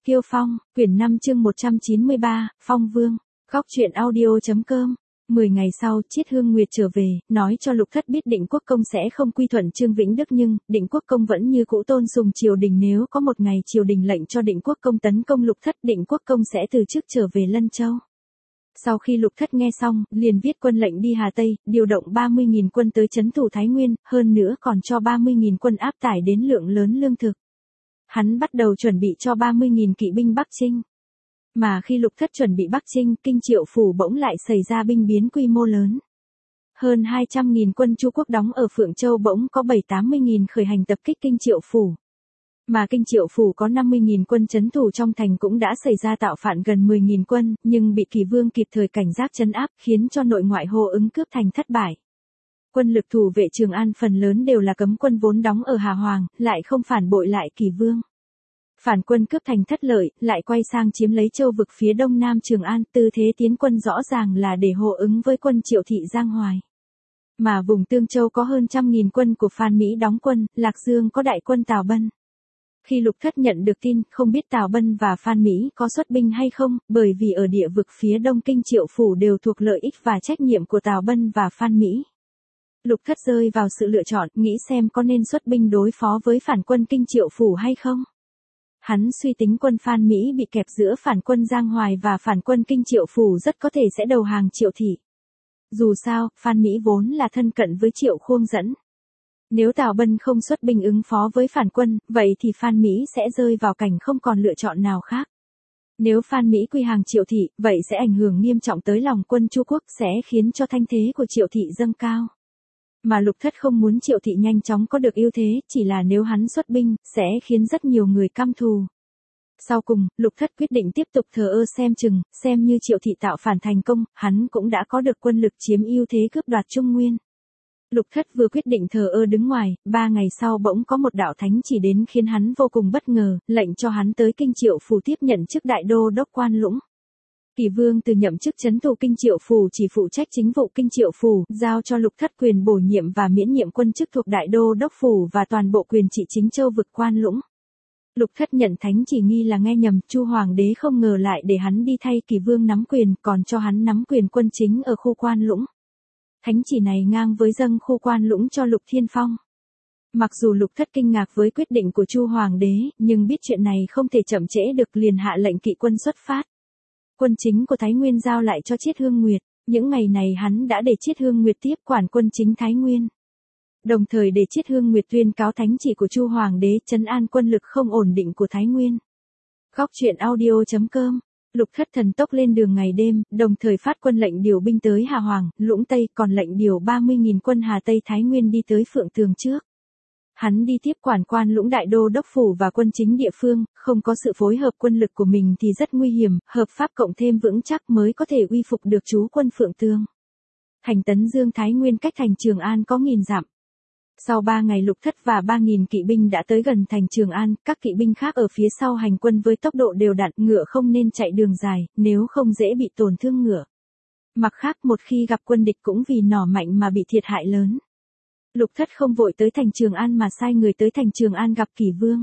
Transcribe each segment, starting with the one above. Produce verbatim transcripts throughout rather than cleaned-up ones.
Kiêu Phong, quyển năm chương một trăm chín mươi ba, Phong Vương, góc truyện audio.com. Mười ngày sau, Chiết Hương Nguyệt trở về, nói cho Lục Thất biết Định Quốc Công sẽ không quy thuận Trương Vĩnh Đức, nhưng Định Quốc Công vẫn như cũ tôn sùng triều đình, nếu có một ngày triều đình lệnh cho Định Quốc Công tấn công Lục Thất, Định Quốc Công sẽ từ chức trở về Lân Châu. Sau khi Lục Thất nghe xong, liền viết quân lệnh đi Hà Tây, điều động ba mươi nghìn quân tới trấn thủ Thái Nguyên, hơn nữa còn cho ba mươi nghìn quân áp tải đến lượng lớn lương thực. Hắn bắt đầu chuẩn bị cho ba mươi nghìn kỵ binh Bắc Chinh. Mà khi Lục Thất chuẩn bị Bắc Chinh, Kinh Triệu Phủ bỗng lại xảy ra binh biến quy mô lớn. Hơn hai trăm nghìn quân Chu quốc đóng ở Phượng Châu bỗng có bảy tám mươi nghìn khởi hành tập kích Kinh Triệu Phủ. Mà Kinh Triệu Phủ có năm mươi nghìn quân trấn thủ trong thành cũng đã xảy ra tạo phản gần mười nghìn quân, nhưng bị Kỳ Vương kịp thời cảnh giác trấn áp, khiến cho nội ngoại hô ứng cướp thành thất bại. Quân lực thủ vệ Trường An phần lớn đều là cấm quân vốn đóng ở Hà Hoàng, lại không phản bội lại Kỳ Vương. Phản quân cướp thành thất lợi, lại quay sang chiếm lấy châu vực phía đông nam Trường An, tư thế tiến quân rõ ràng là để hộ ứng với quân Triệu Thị Giang Hoài. Mà vùng Tương Châu có hơn trăm nghìn quân của Phan Mỹ đóng quân, Lạc Dương có đại quân Tào Bân. Khi Lục Thất nhận được tin, không biết Tào Bân và Phan Mỹ có xuất binh hay không, bởi vì ở địa vực phía đông Kinh Triệu Phủ đều thuộc lợi ích và trách nhiệm của Tào Bân và Phan Mỹ. Lục Thất rơi vào sự lựa chọn, nghĩ xem có nên xuất binh đối phó với phản quân Kinh Triệu Phủ hay không. Hắn suy tính quân Phan Mỹ bị kẹp giữa phản quân Giang Hoài và phản quân Kinh Triệu Phủ rất có thể sẽ đầu hàng Triệu Thị. Dù sao, Phan Mỹ vốn là thân cận với Triệu Khuông Dẫn. Nếu Tào Bân không xuất binh ứng phó với phản quân, vậy thì Phan Mỹ sẽ rơi vào cảnh không còn lựa chọn nào khác. Nếu Phan Mỹ quy hàng Triệu Thị, vậy sẽ ảnh hưởng nghiêm trọng tới lòng quân Chu quốc, sẽ khiến cho thanh thế của Triệu Thị dâng cao. Mà Lục Thất không muốn Triệu Thị nhanh chóng có được ưu thế, chỉ là nếu hắn xuất binh, sẽ khiến rất nhiều người căm thù. Sau cùng, Lục Thất quyết định tiếp tục thờ ơ xem chừng, xem như Triệu Thị tạo phản thành công, hắn cũng đã có được quân lực chiếm ưu thế cướp đoạt Trung Nguyên. Lục Thất vừa quyết định thờ ơ đứng ngoài, ba ngày sau bỗng có một đạo thánh chỉ đến khiến hắn vô cùng bất ngờ, lệnh cho hắn tới Kinh Triệu Phủ tiếp nhận chức đại đô đốc Quan Lũng. Kỳ Vương từ nhậm chức trấn thủ Kinh Triệu Phủ chỉ phụ trách chính vụ Kinh Triệu Phủ, giao cho Lục Thất quyền bổ nhiệm và miễn nhiệm quân chức thuộc đại đô đốc phủ và toàn bộ quyền trị chính châu vực Quan Lũng. Lục Thất nhận thánh chỉ nghi là nghe nhầm, Chu Hoàng đế không ngờ lại để hắn đi thay Kỳ Vương nắm quyền, còn cho hắn nắm quyền quân chính ở khu Quan Lũng. Thánh chỉ này ngang với dâng khu Quan Lũng cho Lục Thiên Phong. Mặc dù Lục Thất kinh ngạc với quyết định của Chu Hoàng đế, nhưng biết chuyện này không thể chậm trễ được, liền hạ lệnh kỵ quân xuất phát. Quân chính của Thái Nguyên giao lại cho Chiết Hương Nguyệt, những ngày này hắn đã để Chiết Hương Nguyệt tiếp quản quân chính Thái Nguyên. Đồng thời để Chiết Hương Nguyệt tuyên cáo thánh chỉ của Chu Hoàng đế trấn an quân lực không ổn định của Thái Nguyên. Góc truyện audio.com. Lục Thất thần tốc lên đường ngày đêm, đồng thời phát quân lệnh điều binh tới Hà Hoàng, Lũng Tây, còn lệnh điều ba mươi nghìn quân Hà Tây Thái Nguyên đi tới Phượng Tường trước. Hắn đi tiếp quản Quan Lũng đại đô đốc phủ và quân chính địa phương, không có sự phối hợp quân lực của mình thì rất nguy hiểm, hợp pháp cộng thêm vững chắc mới có thể uy phục được trú quân Phượng Tường. Thành Tấn Dương Thái Nguyên cách thành Trường An có nghìn dặm. Sau ba ngày Lục Thất và ba nghìn kỵ binh đã tới gần thành Trường An, các kỵ binh khác ở phía sau hành quân với tốc độ đều đặn, ngựa không nên chạy đường dài, nếu không dễ bị tổn thương ngựa. Mặt khác, một khi gặp quân địch cũng vì nỏ mạnh mà bị thiệt hại lớn. Lục Thất không vội tới thành Trường An mà sai người tới thành Trường An gặp Kỳ Vương.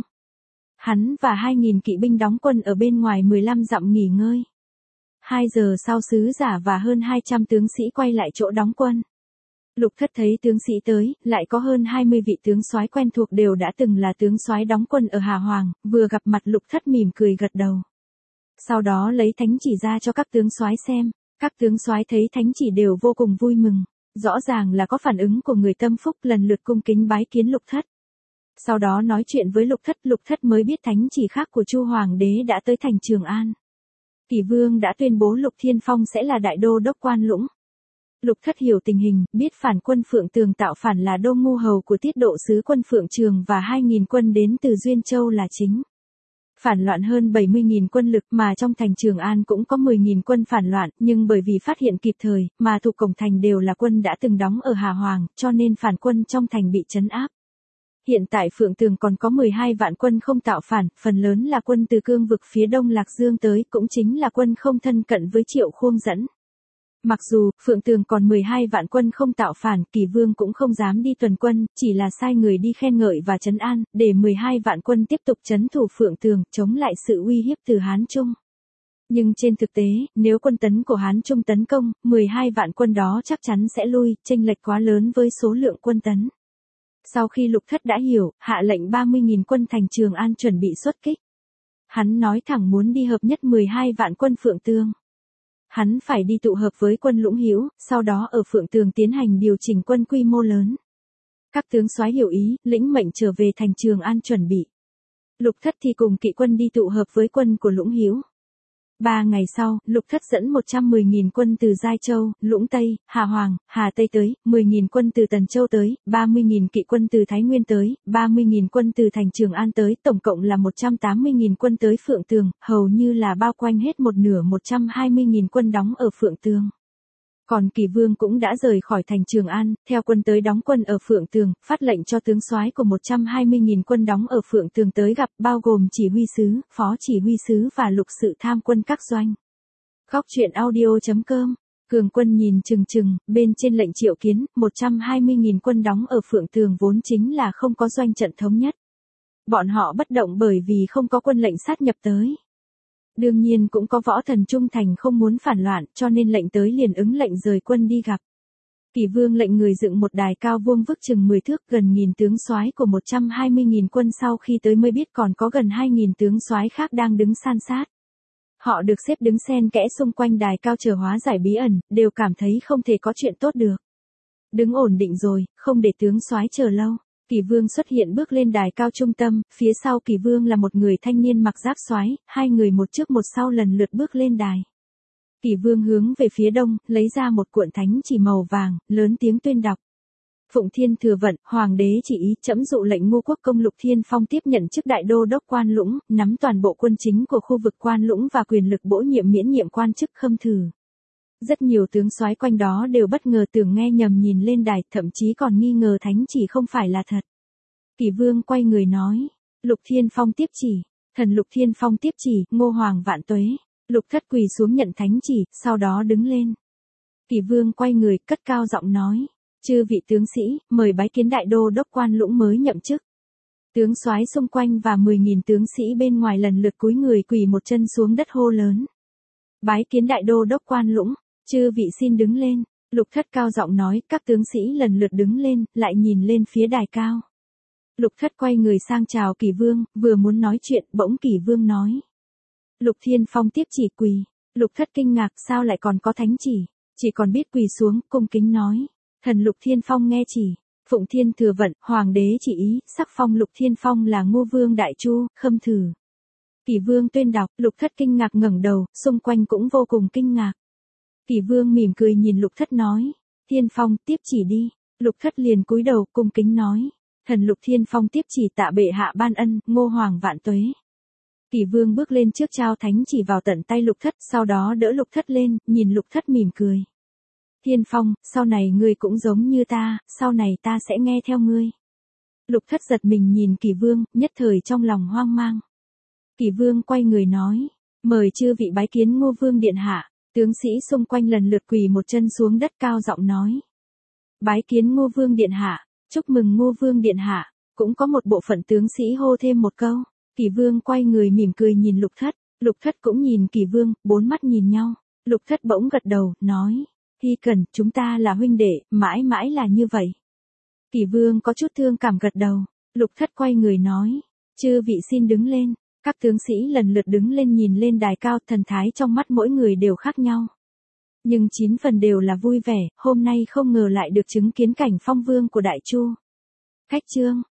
Hắn và hai nghìn kỵ binh đóng quân ở bên ngoài mười lăm dặm nghỉ ngơi. Hai giờ sau sứ giả và hơn hai trăm tướng sĩ quay lại chỗ đóng quân. Lục Thất thấy tướng sĩ tới, lại có hơn hai mươi vị tướng soái quen thuộc đều đã từng là tướng soái đóng quân ở Hà Hoàng, vừa gặp mặt Lục Thất mỉm cười gật đầu. Sau đó lấy thánh chỉ ra cho các tướng soái xem, các tướng soái thấy thánh chỉ đều vô cùng vui mừng. Rõ ràng là có phản ứng của người tâm phúc, lần lượt cung kính bái kiến Lục Thất. Sau đó nói chuyện với Lục Thất, Lục Thất mới biết thánh chỉ khác của Chu Hoàng đế đã tới thành Trường An. Kỳ Vương đã tuyên bố Lục Thiên Phong sẽ là đại đô đốc Quan Lũng. Lục Thất hiểu tình hình, biết phản quân Phượng Tường tạo phản là Đô Ngu Hầu của Tiết Độ sứ quân Phượng Trường và hai nghìn quân đến từ Duyên Châu là chính. Phản loạn hơn bảy mươi nghìn quân lực, mà trong thành Trường An cũng có mười nghìn quân phản loạn, nhưng bởi vì phát hiện kịp thời, mà thuộc cổng thành đều là quân đã từng đóng ở Hà Hoàng, cho nên phản quân trong thành bị trấn áp. Hiện tại Phượng Tường còn có mười hai vạn quân không tạo phản, phần lớn là quân từ cương vực phía đông Lạc Dương tới, cũng chính là quân không thân cận với Triệu Khuông Dẫn. Mặc dù, Phượng Tường còn mười hai vạn quân không tạo phản, Kỳ Vương cũng không dám đi tuần quân, chỉ là sai người đi khen ngợi và trấn an, để mười hai vạn quân tiếp tục trấn thủ Phượng Tường, chống lại sự uy hiếp từ Hán Trung. Nhưng trên thực tế, nếu quân tấn của Hán Trung tấn công, mười hai vạn quân đó chắc chắn sẽ lui, chênh lệch quá lớn với số lượng quân tấn. Sau khi Lục Thất đã hiểu, hạ lệnh ba mươi nghìn quân thành Trường An chuẩn bị xuất kích. Hắn nói thẳng muốn đi hợp nhất mười hai vạn quân Phượng Tường. Hắn phải đi tụ hợp với quân Lũng Hữu, sau đó ở Phượng Tường tiến hành điều chỉnh quân quy mô lớn. Các tướng soái hiểu ý, lĩnh mệnh trở về thành Trường An chuẩn bị. Lục Thất thì cùng kỵ quân đi tụ hợp với quân của Lũng Hữu. Ba ngày sau, Lục Thất dẫn một trăm mười nghìn quân từ Giai Châu, Lũng Tây, Hà Hoàng, Hà Tây tới, mười nghìn quân từ Tần Châu tới, ba mươi nghìn kỵ quân từ Thái Nguyên tới, ba mươi nghìn quân từ thành Trường An tới, tổng cộng là một trăm tám mươi nghìn quân tới Phượng Tường, hầu như là bao quanh hết một nửa một trăm hai mươi nghìn quân đóng ở Phượng Tường. Còn Kỳ Vương cũng đã rời khỏi thành Trường An, theo quân tới đóng quân ở Phượng Tường, phát lệnh cho tướng soái của một trăm hai mươi nghìn quân đóng ở Phượng Tường tới gặp, bao gồm chỉ huy sứ, phó chỉ huy sứ và lục sự tham quân các doanh. Góc truyện audio chấm com. Cường quân nhìn chừng chừng, bên trên lệnh triệu kiến, một trăm hai mươi nghìn quân đóng ở Phượng Tường vốn chính là không có doanh trận thống nhất. Bọn họ bất động bởi vì không có quân lệnh sát nhập tới. Đương nhiên cũng có võ thần trung thành không muốn phản loạn, cho nên lệnh tới liền ứng lệnh rời quân đi gặp. Kỳ Vương lệnh người dựng một đài cao vuông vức chừng mười thước, gần nghìn tướng soái của một trăm hai mươi nghìn quân sau khi tới mới biết còn có gần hai nghìn tướng soái khác đang đứng san sát. Họ được xếp đứng xen kẽ xung quanh đài cao chờ hóa giải bí ẩn, đều cảm thấy không thể có chuyện tốt được. Đứng ổn định rồi, không để tướng soái chờ lâu. Kỳ Vương xuất hiện bước lên đài cao trung tâm, phía sau Kỳ Vương là một người thanh niên mặc giáp soái, hai người một trước một sau lần lượt bước lên đài. Kỳ Vương hướng về phía đông, lấy ra một cuộn thánh chỉ màu vàng, lớn tiếng tuyên đọc. Phụng Thiên thừa vận, Hoàng đế chỉ ý trẫm dụ lệnh Ngô Quốc công Lục Thiên Phong tiếp nhận chức đại đô đốc Quan Lũng, nắm toàn bộ quân chính của khu vực Quan Lũng và quyền lực bổ nhiệm miễn nhiệm quan chức Khâm Thử. Rất nhiều tướng soái quanh đó đều bất ngờ tưởng nghe nhầm nhìn lên đài, thậm chí còn nghi ngờ thánh chỉ không phải là thật. Kỳ Vương quay người nói, Lục Thiên Phong tiếp chỉ, thần Lục Thiên Phong tiếp chỉ, Ngô Hoàng vạn tuế. Lục Thất quỳ xuống nhận thánh chỉ, sau đó đứng lên. Kỳ Vương quay người, cất cao giọng nói, chư vị tướng sĩ, mời bái kiến đại đô đốc Quan Lũng mới nhậm chức. Tướng soái xung quanh và mười nghìn tướng sĩ bên ngoài lần lượt cúi người quỳ một chân xuống đất hô lớn. Bái kiến đại đô đốc Quan Lũng. Chư vị xin đứng lên. Lục Thất cao giọng nói, các tướng sĩ lần lượt đứng lên, lại nhìn lên phía đài cao. Lục Thất quay người sang chào Kỳ Vương, vừa muốn nói chuyện, bỗng Kỳ Vương nói. Lục Thiên Phong tiếp chỉ quỳ. Lục Thất kinh ngạc, sao lại còn có thánh chỉ, chỉ còn biết quỳ xuống, cung kính nói. Thần Lục Thiên Phong nghe chỉ. Phụng Thiên thừa vận, Hoàng đế chỉ ý, sắc phong Lục Thiên Phong là Ngô Vương Đại Chu, Khâm Thử. Kỳ Vương tuyên đọc, Lục Thất kinh ngạc ngẩng đầu, xung quanh cũng vô cùng kinh ngạc. Kỳ Vương mỉm cười nhìn Lục Thất nói, Thiên Phong tiếp chỉ đi. Lục Thất liền cúi đầu cung kính nói, thần Lục Thiên Phong tiếp chỉ tạ bệ hạ ban ân, Ngô Hoàng vạn tuế. Kỳ Vương bước lên trước trao thánh chỉ vào tận tay Lục Thất, sau đó đỡ Lục Thất lên, nhìn Lục Thất mỉm cười. Thiên Phong, sau này ngươi cũng giống như ta, sau này ta sẽ nghe theo ngươi. Lục Thất giật mình nhìn Kỳ Vương, nhất thời trong lòng hoang mang. Kỳ Vương quay người nói, mời chư vị bái kiến Ngô Vương điện hạ. Tướng sĩ xung quanh lần lượt quỳ một chân xuống đất cao giọng nói. Bái kiến Ngô Vương điện hạ, chúc mừng Ngô Vương điện hạ. Cũng có một bộ phận tướng sĩ hô thêm một câu. Kỳ Vương quay người mỉm cười nhìn Lục Thất. Lục Thất cũng nhìn Kỳ Vương, bốn mắt nhìn nhau. Lục Thất bỗng gật đầu, nói. Hy cần, chúng ta là huynh đệ, mãi mãi là như vậy. Kỳ Vương có chút thương cảm gật đầu. Lục Thất quay người nói. Chư vị xin đứng lên. Các tướng sĩ lần lượt đứng lên nhìn lên đài cao, thần thái trong mắt mỗi người đều khác nhau. Nhưng chín phần đều là vui vẻ, hôm nay không ngờ lại được chứng kiến cảnh phong vương của Đại Chu. Cách chương.